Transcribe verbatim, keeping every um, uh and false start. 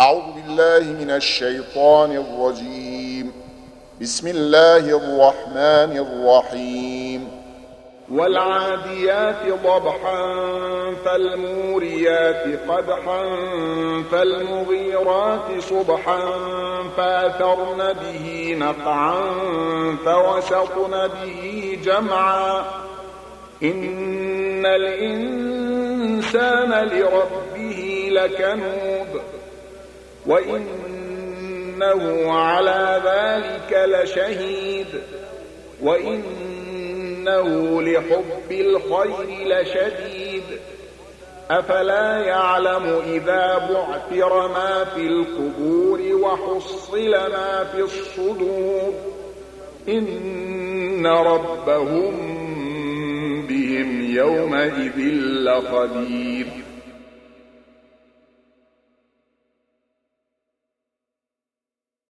أعوذ بالله من الشيطان الرجيم. بسم الله الرحمن الرحيم. والعاديات ضبحا فالموريات قدحا فالمغيرات صبحا فأثرن به نقعا فوسطن به جمعا إن الإنسان لربه لكنود وإنه على ذلك لشهيد وإنه لحب الخير لشديد أفلا يعلم إذا بعثر ما في القبور وحصل ما في الصدور إن ربهم بهم يومئذ لخبير.